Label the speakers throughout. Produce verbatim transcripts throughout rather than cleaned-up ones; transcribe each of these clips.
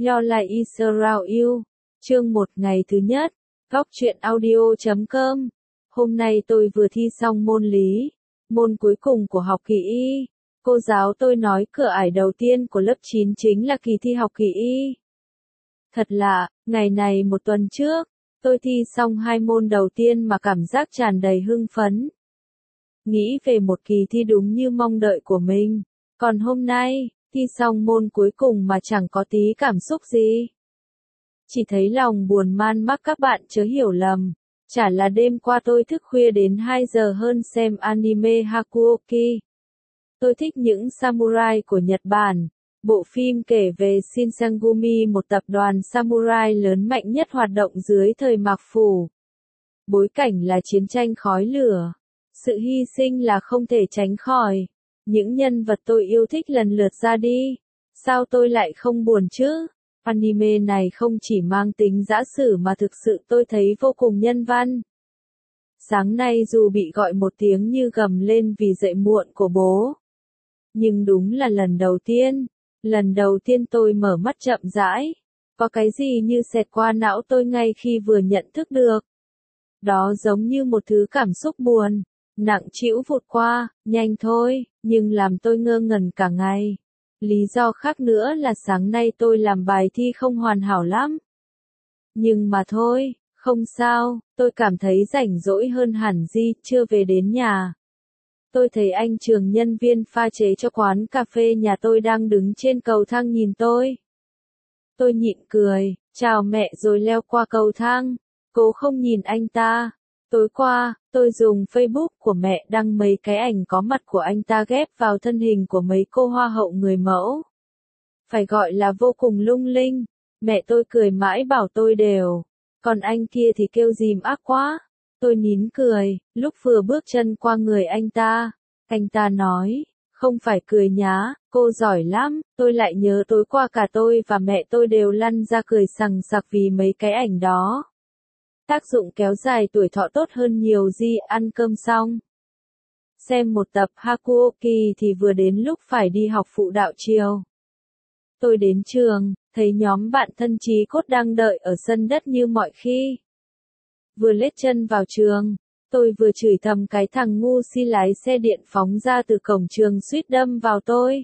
Speaker 1: Your Life is Around You. Chương một ngày thứ nhất. Góc truyện audio chấm com. Hôm nay tôi vừa thi xong môn lý, môn cuối cùng của học kỳ Y. Cô giáo tôi nói cửa ải đầu tiên của lớp chín chính là kỳ thi học kỳ Y. Thật lạ, ngày này một tuần trước, tôi thi xong hai môn đầu tiên mà cảm giác tràn đầy hưng phấn. Nghĩ về một kỳ thi đúng như mong đợi của mình. Còn hôm nay, thi xong môn cuối cùng mà chẳng có tí cảm xúc gì. Chỉ thấy lòng buồn man mác, các bạn chớ hiểu lầm. Chả là đêm qua tôi thức khuya đến hai giờ hơn xem anime Hakuoki. Tôi thích những samurai của Nhật Bản. Bộ phim kể về Shinsengumi, một tập đoàn samurai lớn mạnh nhất hoạt động dưới thời Mạc Phủ. Bối cảnh là chiến tranh khói lửa. Sự hy sinh là không thể tránh khỏi. Những nhân vật tôi yêu thích lần lượt ra đi. Sao tôi lại không buồn chứ? Anime này không chỉ mang tính dã sử mà thực sự tôi thấy vô cùng nhân văn. Sáng nay dù bị gọi một tiếng như gầm lên vì dậy muộn của bố. Nhưng đúng là lần đầu tiên, lần đầu tiên tôi mở mắt chậm rãi. Có cái gì như xẹt qua não tôi ngay khi vừa nhận thức được. Đó giống như một thứ cảm xúc buồn, nặng trĩu vụt qua, nhanh thôi, nhưng làm tôi ngơ ngẩn cả ngày. Lý do khác nữa là sáng nay tôi làm bài thi không hoàn hảo lắm. Nhưng mà thôi, không sao, tôi cảm thấy rảnh rỗi hơn hẳn gì, chưa về đến nhà. Tôi thấy anh Trường, nhân viên pha chế cho quán cà phê nhà tôi đang đứng trên cầu thang nhìn tôi. Tôi nhịn cười, chào mẹ rồi leo qua cầu thang, cố không nhìn anh ta. Tối qua, tôi dùng Facebook của mẹ đăng mấy cái ảnh có mặt của anh ta ghép vào thân hình của mấy cô hoa hậu người mẫu. Phải gọi là vô cùng lung linh. Mẹ tôi cười mãi bảo tôi đều. Còn anh kia thì kêu dìm ác quá. Tôi nín cười, lúc vừa bước chân qua người anh ta. Anh ta nói, không phải cười nhá, cô giỏi lắm. Tôi lại nhớ tối qua cả tôi và mẹ tôi đều lăn ra cười sằng sặc vì mấy cái ảnh đó. Tác dụng kéo dài tuổi thọ tốt hơn nhiều gì. Ăn cơm xong, xem một tập Hakuoki thì vừa đến lúc phải đi học phụ đạo chiều. Tôi đến trường, thấy nhóm bạn thân chí cốt đang đợi ở sân đất như mọi khi. Vừa lết chân vào trường, tôi vừa chửi thầm cái thằng ngu si lái xe điện phóng ra từ cổng trường suýt đâm vào tôi.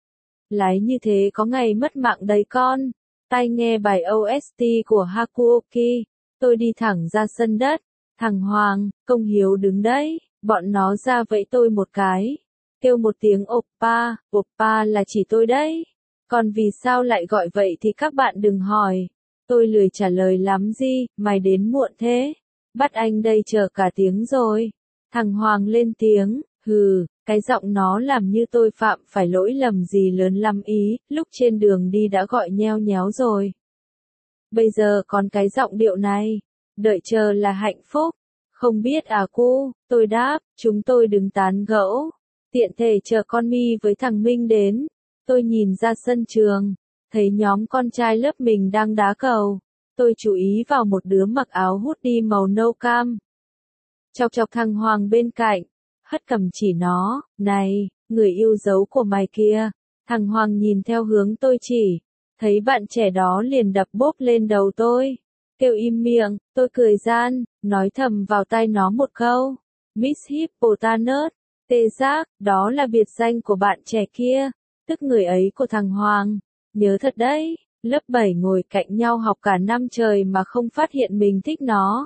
Speaker 1: Lái như thế có ngày mất mạng đấy con. Tai nghe bài ô ét tê của Hakuoki. Tôi đi thẳng ra sân đất, thằng Hoàng, Công Hiếu đứng đấy, bọn nó ra vẫy tôi một cái, kêu một tiếng oppa, oppa là chỉ tôi đấy. Còn vì sao lại gọi vậy thì các bạn đừng hỏi. Tôi lười trả lời lắm gì, mày đến muộn thế. Bắt anh đây chờ cả tiếng rồi. Thằng Hoàng lên tiếng, hừ, cái giọng nó làm như tôi phạm phải lỗi lầm gì lớn lắm ý, lúc trên đường đi đã gọi nheo nhéo rồi. Bây giờ còn cái giọng điệu này, đợi chờ là hạnh phúc. Không biết à cô, tôi đáp, chúng tôi đứng tán gẫu. Tiện thể chờ con My với thằng Minh đến. Tôi nhìn ra sân trường, thấy nhóm con trai lớp mình đang đá cầu. Tôi chú ý vào một đứa mặc áo hoodie màu nâu cam. Chọc chọc thằng Hoàng bên cạnh, hất cầm chỉ nó, này, người yêu dấu của mày kia. Thằng Hoàng nhìn theo hướng tôi chỉ. Thấy bạn trẻ đó liền đập bốp lên đầu tôi. Kêu im miệng, tôi cười gian, nói thầm vào tai nó một câu. Miss Hippopotamus, tê giác, đó là biệt danh của bạn trẻ kia, tức người ấy của thằng Hoàng. Nhớ thật đấy, lớp bảy ngồi cạnh nhau học cả năm trời mà không phát hiện mình thích nó.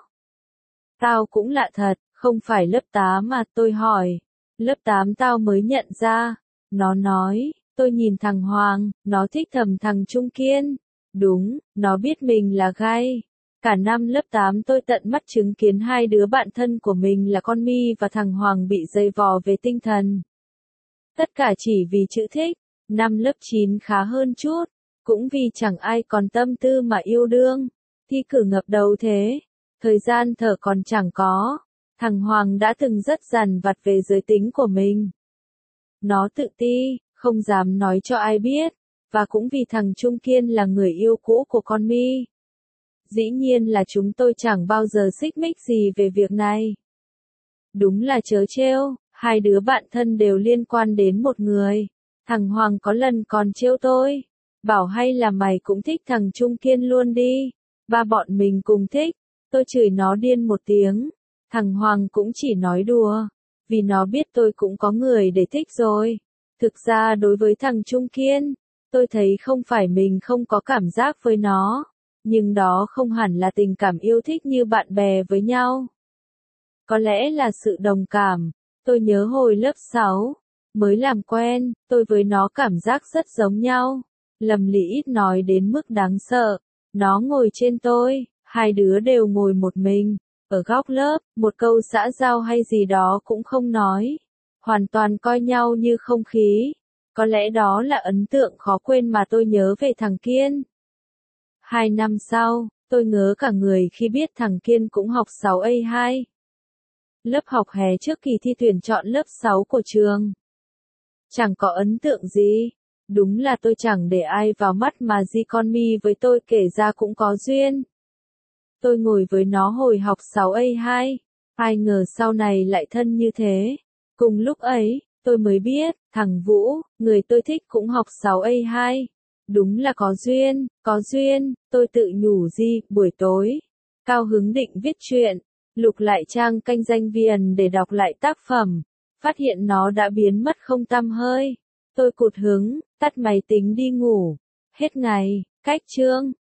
Speaker 1: Tao cũng lạ thật, không phải lớp tám mà, tôi hỏi. Lớp tám tao mới nhận ra. Nó nói. Tôi nhìn thằng Hoàng, nó thích thầm thằng Trung Kiên. Đúng, nó biết mình là gay. Cả năm lớp tám tôi tận mắt chứng kiến hai đứa bạn thân của mình là con My và thằng Hoàng bị dày vò về tinh thần. Tất cả chỉ vì chữ thích. Năm lớp chín khá hơn chút. Cũng vì chẳng ai còn tâm tư mà yêu đương. Thi cử ngập đầu thế. Thời gian thở còn chẳng có. Thằng Hoàng đã từng rất dằn vặt về giới tính của mình. Nó tự ti. Không dám nói cho ai biết, và cũng vì thằng Trung Kiên là người yêu cũ của con My. Dĩ nhiên là chúng tôi chẳng bao giờ xích mích gì về việc này. Đúng là trớ trêu, hai đứa bạn thân đều liên quan đến một người. Thằng Hoàng có lần còn trêu tôi. bảo hay là mày cũng thích thằng Trung Kiên luôn đi, ba bọn mình cùng thích. Tôi chửi nó điên một tiếng, thằng Hoàng cũng chỉ nói đùa, vì nó biết tôi cũng có người để thích rồi. Thực ra đối với thằng Trung Kiên, tôi thấy không phải mình không có cảm giác với nó, nhưng đó không hẳn là tình cảm yêu thích như bạn bè với nhau. Có lẽ là sự đồng cảm. Tôi nhớ hồi lớp sáu, mới làm quen, tôi với nó cảm giác rất giống nhau. Lâm Lý ít nói đến mức đáng sợ. Nó ngồi trên tôi, hai đứa đều ngồi một mình, ở góc lớp, một câu xã giao hay gì đó cũng không nói. Hoàn toàn coi nhau như không khí. Có lẽ đó là ấn tượng khó quên mà tôi nhớ về thằng Kiên. Hai năm sau, tôi ngớ cả người khi biết thằng Kiên cũng học sáu A hai. Lớp học hè trước kỳ thi tuyển chọn lớp sáu của trường. Chẳng có ấn tượng gì. Đúng là tôi chẳng để ai vào mắt mà Di con mi với tôi kể ra cũng có duyên. Tôi ngồi với nó hồi học sáu A hai. Ai ngờ sau này lại thân như thế. Cùng lúc ấy, tôi mới biết, thằng Vũ, người tôi thích cũng học sáu A hai. Đúng là có duyên, có duyên, tôi tự nhủ Di, buổi tối. Cao hứng định viết truyện, lục lại trang kênh danh Viền để đọc lại tác phẩm. Phát hiện nó đã biến mất không tăm hơi. Tôi cụt hứng, tắt máy tính đi ngủ. Hết ngày, cách chương.